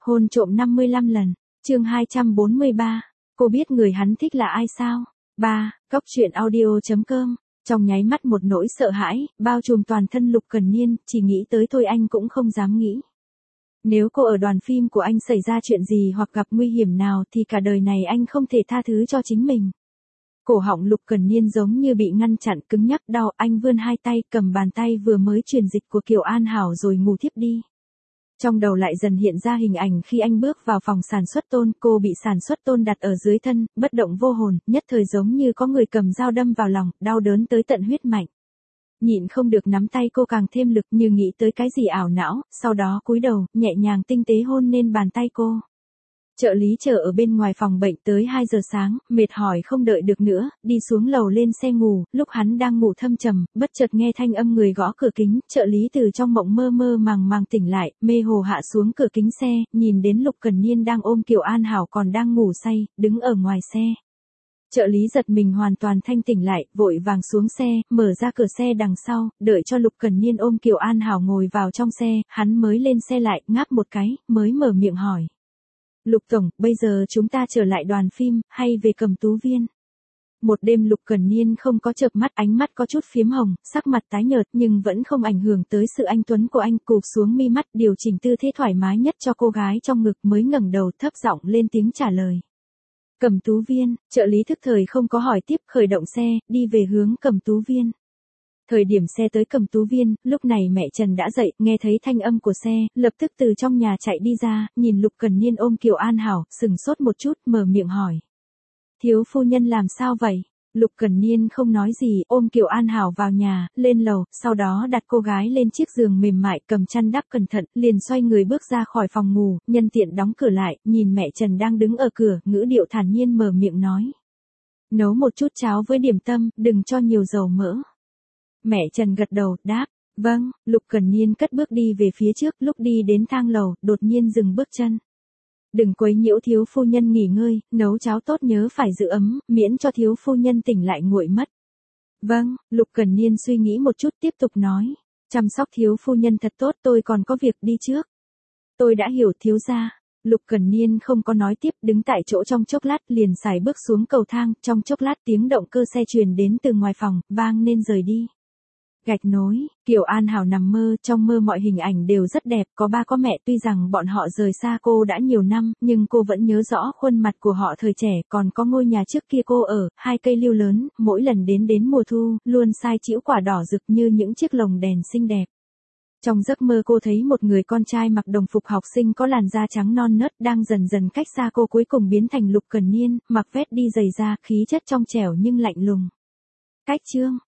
Hôn trộm 55 lần. Chương 243. Cô biết người hắn thích là ai sao? 3. Cóc truyện audio.com. Trong nháy mắt một nỗi sợ hãi bao trùm toàn thân Lục Cần Niên, chỉ nghĩ tới thôi anh cũng không dám nghĩ. Nếu cô ở đoàn phim của anh xảy ra chuyện gì hoặc gặp nguy hiểm nào thì cả đời này anh không thể tha thứ cho chính mình. Cổ họng Lục Cần Niên giống như bị ngăn chặn cứng nhắc đau, anh vươn hai tay cầm bàn tay vừa mới truyền dịch của Kiều An Hảo rồi ngủ thiếp đi. Trong đầu lại dần hiện ra hình ảnh khi anh bước vào phòng sản xuất tôn, cô bị sản xuất tôn đặt ở dưới thân, bất động vô hồn, nhất thời giống như có người cầm dao đâm vào lòng, đau đớn tới tận huyết mạch. Nhịn không được nắm tay cô càng thêm lực như nghĩ tới cái gì ảo não, sau đó cúi đầu, nhẹ nhàng tinh tế hôn lên bàn tay cô. Trợ lý chờ ở bên ngoài phòng bệnh tới 2 giờ sáng, mệt hỏi không đợi được nữa, đi xuống lầu lên xe ngủ, lúc hắn đang ngủ thâm trầm, bất chợt nghe thanh âm người gõ cửa kính, trợ lý từ trong mộng mơ mơ màng màng tỉnh lại, mê hồ hạ xuống cửa kính xe, nhìn đến Lục Cần Niên đang ôm Kiều An Hảo còn đang ngủ say, đứng ở ngoài xe. Trợ lý giật mình hoàn toàn thanh tỉnh lại, vội vàng xuống xe, mở ra cửa xe đằng sau, đợi cho Lục Cần Niên ôm Kiều An Hảo ngồi vào trong xe, hắn mới lên xe lại, ngáp một cái, mới mở miệng hỏi. Lục Tổng, bây giờ chúng ta trở lại đoàn phim, hay về Cẩm Tú Viên? Một đêm Lục Cần Niên không có chợp mắt, ánh mắt có chút phiếm hồng, sắc mặt tái nhợt nhưng vẫn không ảnh hưởng tới sự anh tuấn của anh, cụp xuống mi mắt, điều chỉnh tư thế thoải mái nhất cho cô gái trong ngực mới ngẩng đầu thấp giọng lên tiếng trả lời. Cẩm Tú Viên, trợ lý thức thời không có hỏi tiếp, khởi động xe, đi về hướng Cẩm Tú Viên. Thời điểm xe tới Cẩm Tú Viên, lúc này mẹ Trần đã dậy, nghe thấy thanh âm của xe, lập tức từ trong nhà chạy đi ra, nhìn Lục Cần Niên ôm Kiều An Hảo, sừng sốt một chút, mở miệng hỏi. Thiếu phu nhân làm sao vậy? Lục Cần Niên không nói gì, ôm Kiều An Hảo vào nhà, lên lầu, sau đó đặt cô gái lên chiếc giường mềm mại, cầm chăn đắp cẩn thận, liền xoay người bước ra khỏi phòng ngủ, nhân tiện đóng cửa lại, nhìn mẹ Trần đang đứng ở cửa, ngữ điệu thản nhiên mở miệng nói. Nấu một chút cháo với điểm tâm, đừng cho nhiều dầu mỡ. Mẹ Trần gật đầu, đáp, vâng. Lục Cần Niên cất bước đi về phía trước, lúc đi đến thang lầu, đột nhiên dừng bước chân. Đừng quấy nhiễu thiếu phu nhân nghỉ ngơi, nấu cháo tốt nhớ phải giữ ấm, miễn cho thiếu phu nhân tỉnh lại nguội mất. Vâng. Lục Cần Niên suy nghĩ một chút tiếp tục nói, chăm sóc thiếu phu nhân thật tốt, tôi còn có việc đi trước. Tôi đã hiểu thiếu gia. Lục Cần Niên không có nói tiếp, đứng tại chỗ trong chốc lát, liền sải bước xuống cầu thang, trong chốc lát tiếng động cơ xe truyền đến từ ngoài phòng, vang nên rời đi. Gạch nối, Kiều An Hảo nằm mơ, trong mơ mọi hình ảnh đều rất đẹp, có ba có mẹ, tuy rằng bọn họ rời xa cô đã nhiều năm, nhưng cô vẫn nhớ rõ khuôn mặt của họ thời trẻ, còn có ngôi nhà trước kia cô ở, 2 cây liêu lớn, mỗi lần đến mùa thu, luôn sai chĩu quả đỏ rực như những chiếc lồng đèn xinh đẹp. Trong giấc mơ cô thấy một người con trai mặc đồng phục học sinh có làn da trắng non nớt đang dần dần cách xa cô, cuối cùng biến thành Lục Cần Niên, mặc vest đi giày da, khí chất trong trẻo nhưng lạnh lùng. Cách chương.